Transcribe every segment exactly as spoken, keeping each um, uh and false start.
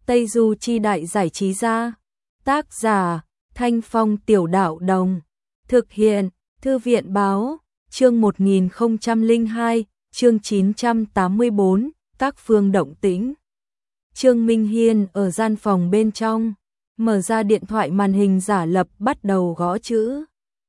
Tây Du Chi Đại Giải Trí Gia. Tác giả, Thanh Phong Tiểu Đạo Đồng. Thực hiện, Thư viện Báo. Chương một nghìn không trăm lẻ hai, chương chín trăm tám mươi bốn, các phương động tĩnh. Trương Minh Hiên ở gian phòng bên trong, mở ra điện thoại, màn hình giả lập bắt đầu gõ chữ.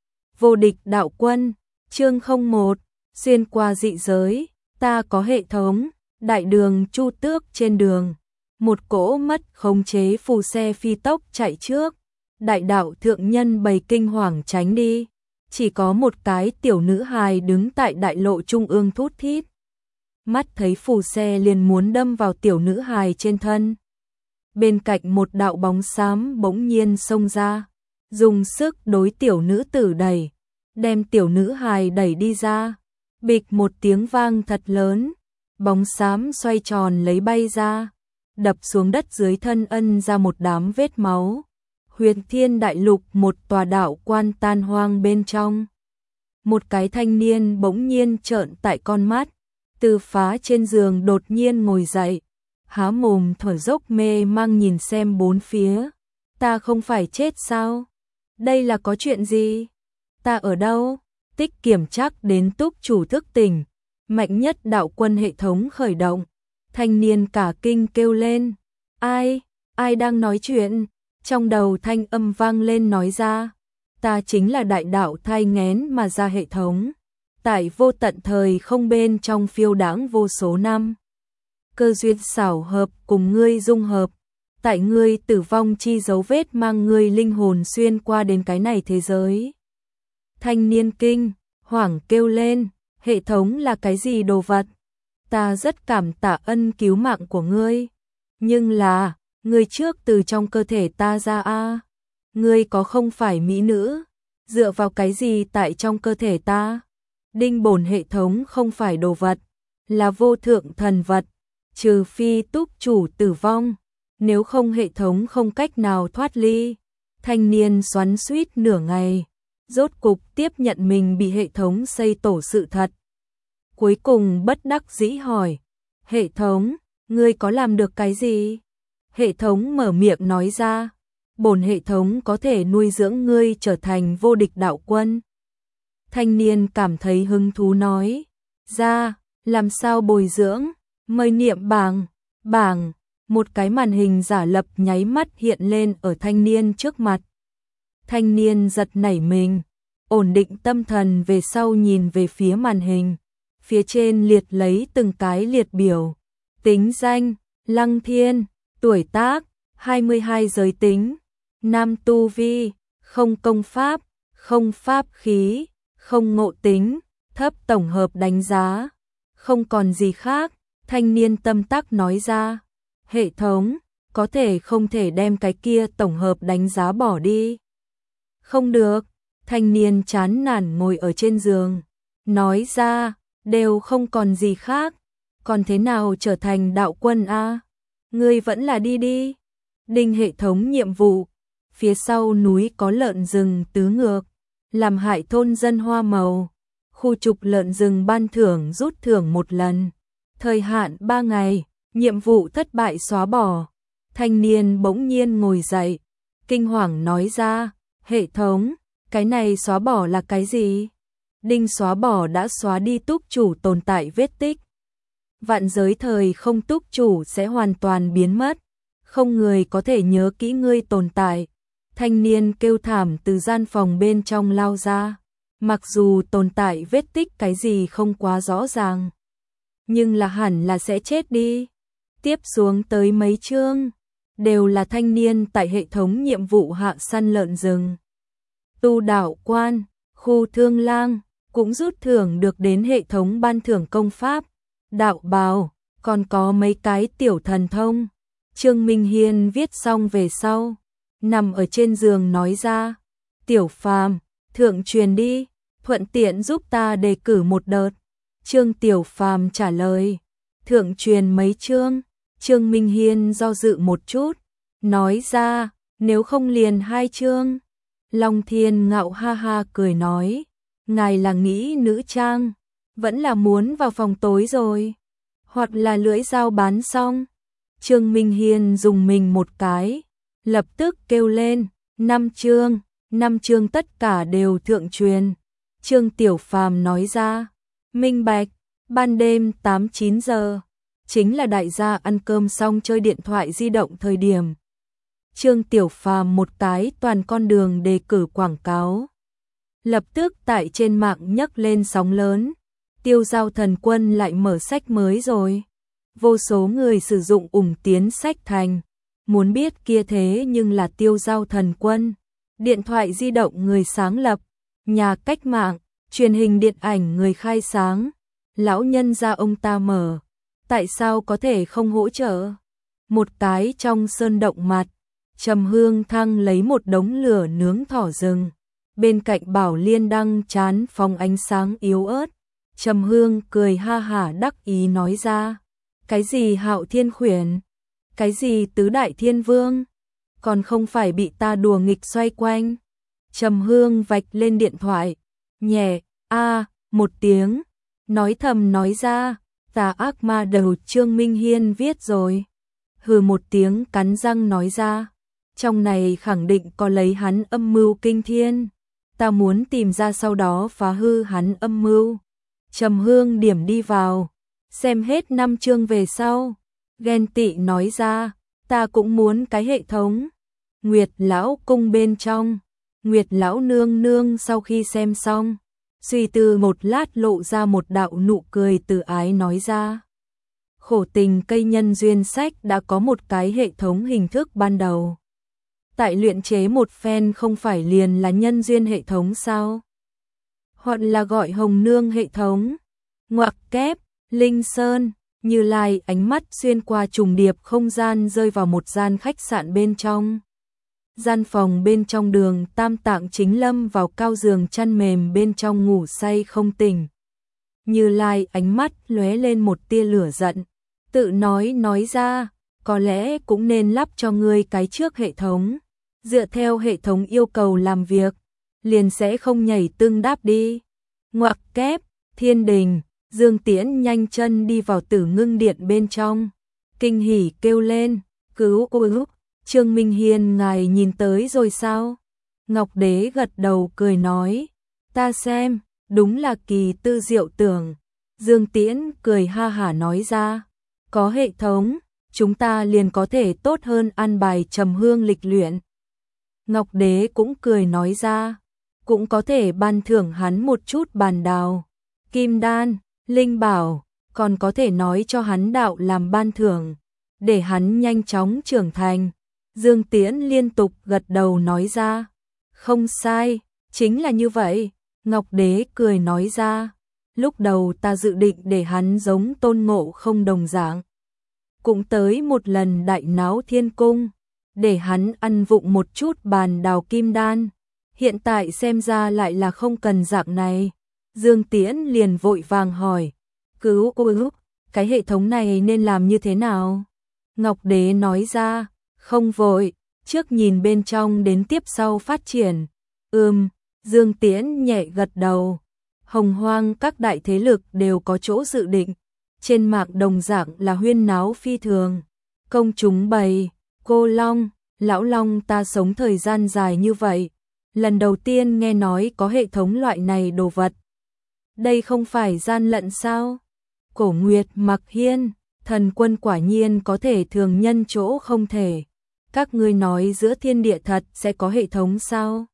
Vô địch đạo quân, chương không một, xuyên qua dị giới, ta có hệ thống. Đại đường Chu Tước trên đường, một cỗ mất khống chế phù xe phi tốc chạy trước. Đại đạo thượng nhân bầy kinh hoàng tránh đi, chỉ có một cái tiểu nữ hài đứng tại đại lộ trung ương thút thít. Mắt thấy phù xe liền muốn đâm vào tiểu nữ hài trên thân. Bên cạnh một đạo bóng xám bỗng nhiên xông ra, dùng sức đối tiểu nữ tử đẩy, đem tiểu nữ hài đẩy đi ra. Bịch một tiếng vang thật lớn, bóng xám xoay tròn lấy bay ra, đập xuống đất, dưới thân ân ra một đám vết máu. Huyền Thiên Đại Lục, một tòa đạo quan tan hoang bên trong. Một cái thanh niên bỗng nhiên trợn tại con mắt, từ phá trên giường đột nhiên ngồi dậy, há mồm thở dốc mê mang nhìn xem bốn phía. Ta không phải chết sao? Đây là có chuyện gì? Ta ở đâu? Tích kiểm chắc đến túc chủ thức tỉnh, mạnh nhất đạo quân hệ thống khởi động. Thanh niên cả kinh kêu lên. Ai? Ai đang nói chuyện? Trong đầu thanh âm vang lên nói ra. Ta chính là đại đạo thai nghén mà ra hệ thống. Tại vô tận thời không bên trong phiêu đãng vô số năm. Cơ duyên xảo hợp cùng ngươi dung hợp. Tại ngươi tử vong chi dấu vết mang ngươi linh hồn xuyên qua đến cái này thế giới. Thanh niên kinh, hoảng kêu lên. Hệ thống là cái gì đồ vật? Ta rất cảm tạ ân cứu mạng của ngươi. Nhưng là, ngươi trước từ trong cơ thể ta ra a. Ngươi có không phải mỹ nữ? Dựa vào cái gì tại trong cơ thể ta? Đinh bổn hệ thống không phải đồ vật, là vô thượng thần vật. Trừ phi túc chủ tử vong, nếu không hệ thống không cách nào thoát ly. Thanh niên xoắn xuýt nửa ngày, rốt cục tiếp nhận mình bị hệ thống xây tổ sự thật. Cuối cùng bất đắc dĩ hỏi, hệ thống, ngươi có làm được cái gì? Hệ thống mở miệng nói ra, bổn hệ thống có thể nuôi dưỡng ngươi trở thành vô địch đạo quân. Thanh niên cảm thấy hứng thú nói, ra, làm sao bồi dưỡng? Mời niệm bảng, bảng, một cái màn hình giả lập nháy mắt hiện lên ở thanh niên trước mặt. Thanh niên giật nảy mình, ổn định tâm thần về sau nhìn về phía màn hình. Phía trên liệt lấy từng cái liệt biểu. Tính danh, Lăng Thiên, tuổi tác, hai mươi hai, giới tính, nam, tu vi, không công pháp, không pháp khí, không ngộ tính, thấp tổng hợp đánh giá. Không còn gì khác, thanh niên tâm tắc nói ra. Hệ thống, có thể không thể đem cái kia tổng hợp đánh giá bỏ đi? Không được, thanh niên chán nản ngồi ở trên giường, nói ra. Đều không còn gì khác, còn thế nào trở thành đạo quân a? Ngươi vẫn là đi đi. Đinh hệ thống nhiệm vụ, phía sau núi có lợn rừng tứ ngược, làm hại thôn dân hoa màu. Khu trục lợn rừng ban thưởng rút thưởng một lần, thời hạn ba ngày, nhiệm vụ thất bại xóa bỏ. Thanh niên bỗng nhiên ngồi dậy, kinh hoàng nói ra, hệ thống, cái này xóa bỏ là cái gì? Đinh xóa bỏ đã xóa đi túc chủ tồn tại vết tích. Vạn giới thời không túc chủ sẽ hoàn toàn biến mất, không người có thể nhớ kỹ ngươi tồn tại. Thanh niên kêu thảm từ gian phòng bên trong lao ra, mặc dù tồn tại vết tích cái gì không quá rõ ràng, nhưng là hẳn là sẽ chết đi. Tiếp xuống tới mấy chương, đều là thanh niên tại hệ thống nhiệm vụ hạ săn lợn rừng. Tu đạo quan, khu thương lang, cũng rút thưởng được đến hệ thống ban thưởng công pháp, đạo bào, còn có mấy cái tiểu thần thông. Trương Minh Hiên viết xong về sau, nằm ở trên giường nói ra, tiểu phàm, thượng truyền đi, thuận tiện giúp ta đề cử một đợt. Trương Tiểu Phàm trả lời, thượng truyền mấy chương? Trương Minh Hiên do dự một chút, nói ra, nếu không liền hai chương. Long Thiên Ngạo ha ha cười nói, ngài là nghĩ nữ trang, vẫn là muốn vào phòng tối rồi, hoặc là lưỡi dao bán xong. Trương Minh Hiên dùng mình một cái, lập tức kêu lên, năm chương, năm chương tất cả đều thượng truyền. Trương Tiểu Phàm nói ra, minh bạch, ban đêm tám chín giờ, chính là đại gia ăn cơm xong chơi điện thoại di động thời điểm. Trương Tiểu Phàm một cái toàn con đường đề cử quảng cáo. Lập tức tại trên mạng nhấc lên sóng lớn, Tiêu Giao Thần Quân lại mở sách mới rồi. Vô số người sử dụng ủng tiến sách thành, muốn biết kia thế nhưng là Tiêu Giao Thần Quân, điện thoại di động người sáng lập, nhà cách mạng, truyền hình điện ảnh người khai sáng, lão nhân gia ông ta mở, tại sao có thể không hỗ trợ? Một cái trong sơn động mặt, Trầm Hương Thăng lấy một đống lửa nướng thỏ rừng, bên cạnh Bảo Liên đăng chán phóng ánh sáng yếu ớt. Trầm Hương cười ha hả đắc ý nói ra, cái gì Hạo Thiên Khuyển, cái gì Tứ Đại Thiên Vương, còn không phải bị ta đùa nghịch xoay quanh. Trầm Hương vạch lên điện thoại, nhẹ, a một tiếng, nói thầm nói ra, tà ác ma đầu Trương Minh Hiên viết rồi. Hừ một tiếng cắn răng nói ra, trong này khẳng định có lấy hắn âm mưu kinh thiên, ta muốn tìm ra sau đó phá hư hắn âm mưu. Trầm Hương điểm đi vào, xem hết năm chương về sau, ghen tị nói ra, ta cũng muốn cái hệ thống. Nguyệt lão cung bên trong, Nguyệt lão nương nương sau khi xem xong, suy tư một lát lộ ra một đạo nụ cười từ ái nói ra. Khổ tình cây nhân duyên sách đã có một cái hệ thống hình thức ban đầu. Tại luyện chế một phen không phải liền là nhân duyên hệ thống sao? Hoặc là gọi hồng nương hệ thống. Ngoặc kép, Linh Sơn, Như Lai ánh mắt xuyên qua trùng điệp không gian rơi vào một gian khách sạn bên trong. Gian phòng bên trong Đường Tam Tạng chính lâm vào cao giường chăn mềm bên trong ngủ say không tỉnh. Như Lai ánh mắt lóe lên một tia lửa giận, tự nói nói ra, có lẽ cũng nên lắp cho ngươi cái trước hệ thống. Dựa theo hệ thống yêu cầu làm việc, liền sẽ không nhảy tương đáp đi. Ngoặc kép, Thiên Đình, Dương Tiễn nhanh chân đi vào Tử Ngưng Điện bên trong, kinh hỉ kêu lên, cứu cứu, Trương Minh Hiên ngài nhìn tới rồi sao? Ngọc Đế gật đầu cười nói, ta xem, đúng là kỳ tư diệu tưởng. Dương Tiễn cười ha hả nói ra, có hệ thống, chúng ta liền có thể tốt hơn an bài Trầm Hương lịch luyện. Ngọc Đế cũng cười nói ra, cũng có thể ban thưởng hắn một chút bàn đào, kim đan, linh bảo, còn có thể nói cho hắn đạo làm ban thưởng, để hắn nhanh chóng trưởng thành. Dương Tiễn liên tục gật đầu nói ra, không sai, chính là như vậy. Ngọc Đế cười nói ra, lúc đầu ta dự định để hắn giống Tôn Ngộ Không đồng dạng, cũng tới một lần đại náo thiên cung, để hắn ăn vụng một chút bàn đào kim đan, hiện tại xem ra lại là không cần dạng này. Dương Tiễn liền vội vàng hỏi, cứu cứu, cái hệ thống này nên làm như thế nào? Ngọc Đế nói ra, không vội, trước nhìn bên trong đến tiếp sau phát triển. Ừm, Dương Tiễn nhẹ gật đầu. Hồng Hoang các đại thế lực đều có chỗ dự định, trên mạng đồng dạng là huyên náo phi thường. Công chúng bày, cô Long, lão Long ta sống thời gian dài như vậy, lần đầu tiên nghe nói có hệ thống loại này đồ vật. Đây không phải gian lận sao? Cổ Nguyệt Mặc Hiên, thần quân quả nhiên có thể thường nhân chỗ không thể. Các ngươi nói giữa thiên địa thật sẽ có hệ thống sao?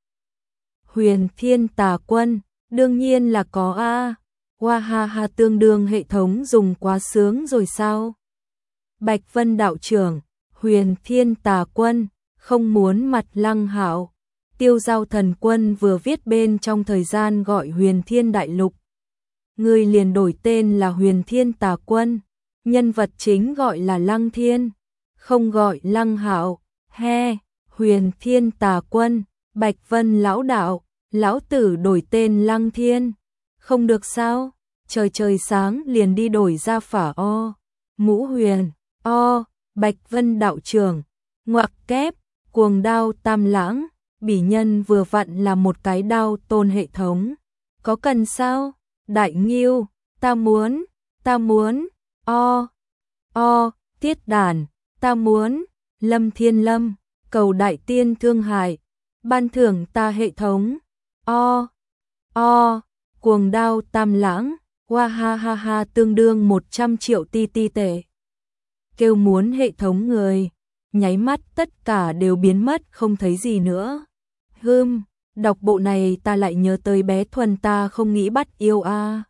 Huyền Thiên Tà Quân, đương nhiên là có a. Hoa ha ha, tương đương hệ thống dùng quá sướng rồi sao? Bạch Vân đạo trưởng, Huyền Thiên Tà Quân, không muốn mặt Lăng Hạo. Tiêu Giao Thần Quân vừa viết bên trong thời gian gọi Huyền Thiên Đại Lục. Người liền đổi tên là Huyền Thiên Tà Quân, nhân vật chính gọi là Lăng Thiên, không gọi Lăng Hạo. He, Huyền Thiên Tà Quân, Bạch Vân lão đạo, lão tử đổi tên Lăng Thiên, không được sao? Trời trời sáng liền đi đổi ra phả o, mũ huyền, o, Bạch Vân đạo trưởng, ngoặc kép, cuồng đao tam lãng, bỉ nhân vừa vặn là một cái đao tôn hệ thống. Có cần sao? Đại Nghiêu, ta muốn, ta muốn, o, o, Tiết Đàn, Ta muốn, Lâm Thiên Lâm, cầu đại tiên thương hại, ban thưởng ta hệ thống. O, o, cuồng đao tam lãng, wa ha ha ha tương đương một trăm triệu ti ti tệ. Kêu muốn hệ thống người, nháy mắt tất cả đều biến mất không thấy gì nữa. Hừm, đọc bộ này ta lại nhớ tới bé Thuần ta không nghĩ bắt yêu a. À.